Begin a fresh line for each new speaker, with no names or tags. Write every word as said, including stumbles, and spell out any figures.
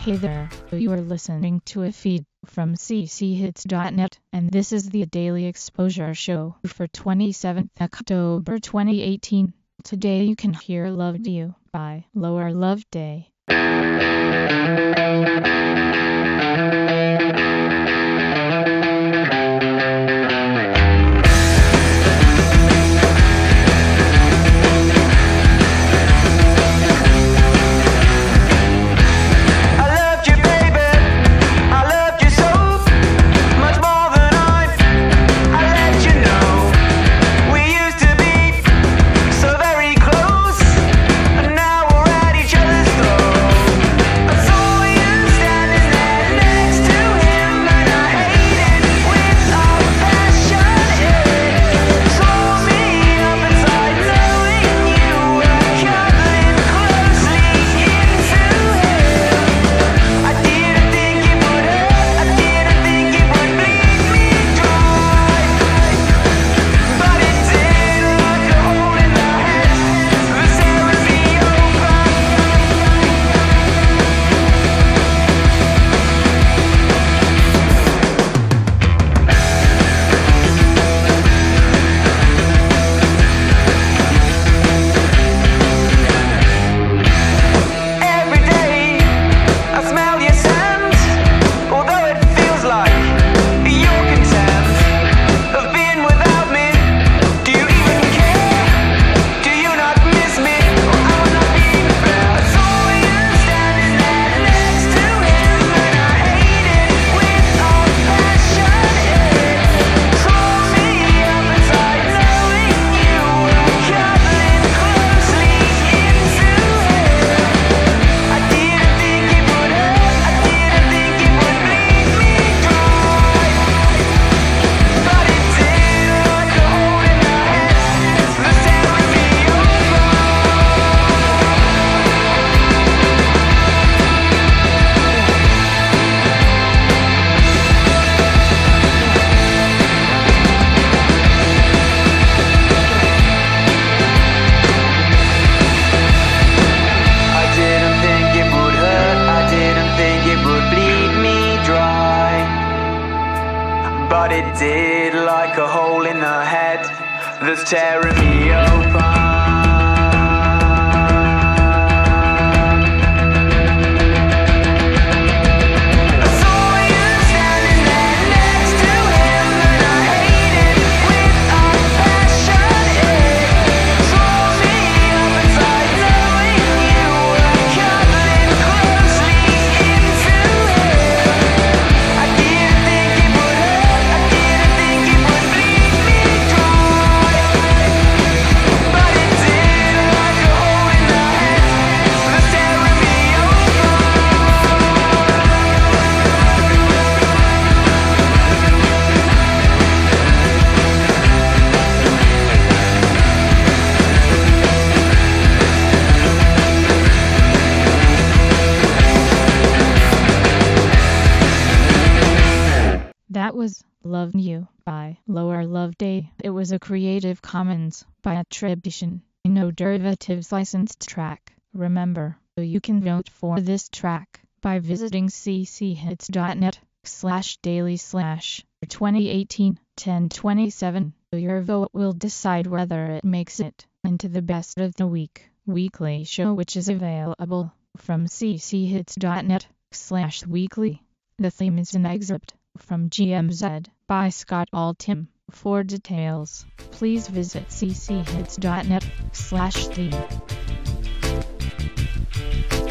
Hey there, you are listening to a feed from c c hits dot net, and this is the Daily Exposure Show for twenty-seventh October twenty eighteen. Today you can hear Loved You by Lower Love Day.
But it did, like a hole in the head that's tearing me open.
That was Loved You by Lower Love Day. It was a Creative Commons by attribution, no derivatives licensed track. Remember, you can vote for this track by visiting c c hits dot net slash daily slash twenty eighteen ten twenty-seven. Your vote will decide whether it makes it into the best of the week weekly show, which is available from c c hits dot net slash weekly. The theme is an excerpt from G M Z by Scott Altham. For details, please visit c c hits dot net slash theme.